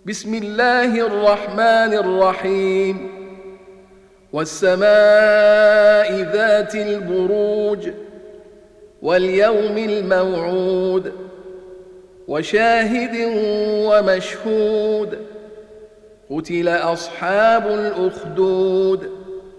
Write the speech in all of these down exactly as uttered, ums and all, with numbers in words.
بسم الله الرحمن الرحيم والسماء ذات البروج واليوم الموعود وشاهد ومشهود قتل أصحاب الأخدود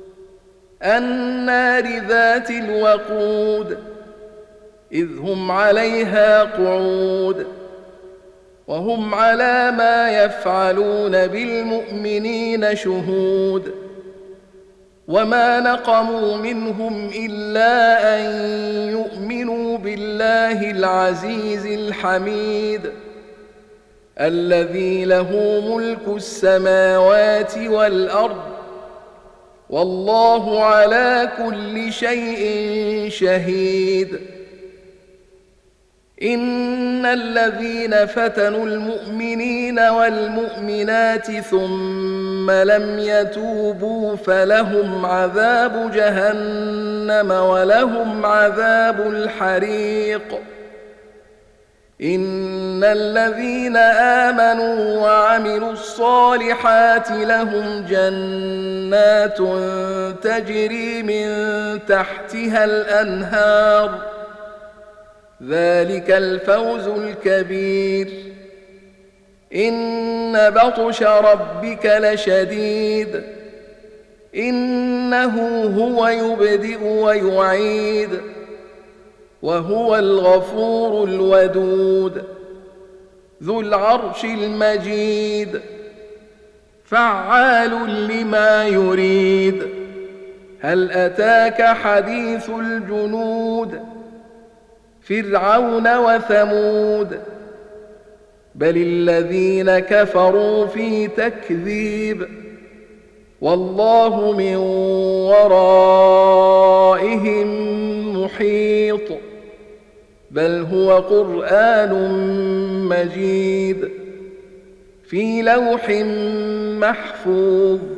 النار ذات الوقود إذ هم عليها قعود وهم على ما يفعلون بالمؤمنين شهود وما نقموا منهم إلا أن يؤمنوا بالله العزيز الحميد الذي له ملك السماوات والأرض والله على كل شيء شهيد إن الذين فتنوا المؤمنين والمؤمنات ثم لم يتوبوا فلهم عذاب جهنم ولهم عذاب الحريق إن الذين آمنوا وعملوا الصالحات لهم جنات تجري من تحتها الأنهار ذلك الفوز الكبير إن بطش ربك لشديد إنه هو يبدئ ويعيد وهو الغفور الودود ذو العرش المجيد فعال لما يريد هل أتاك حديث الجنود فرعون وثمود بل الذين كفروا في تكذيب والله من ورائهم محيط بل هو قرآن مجيد في لوح محفوظ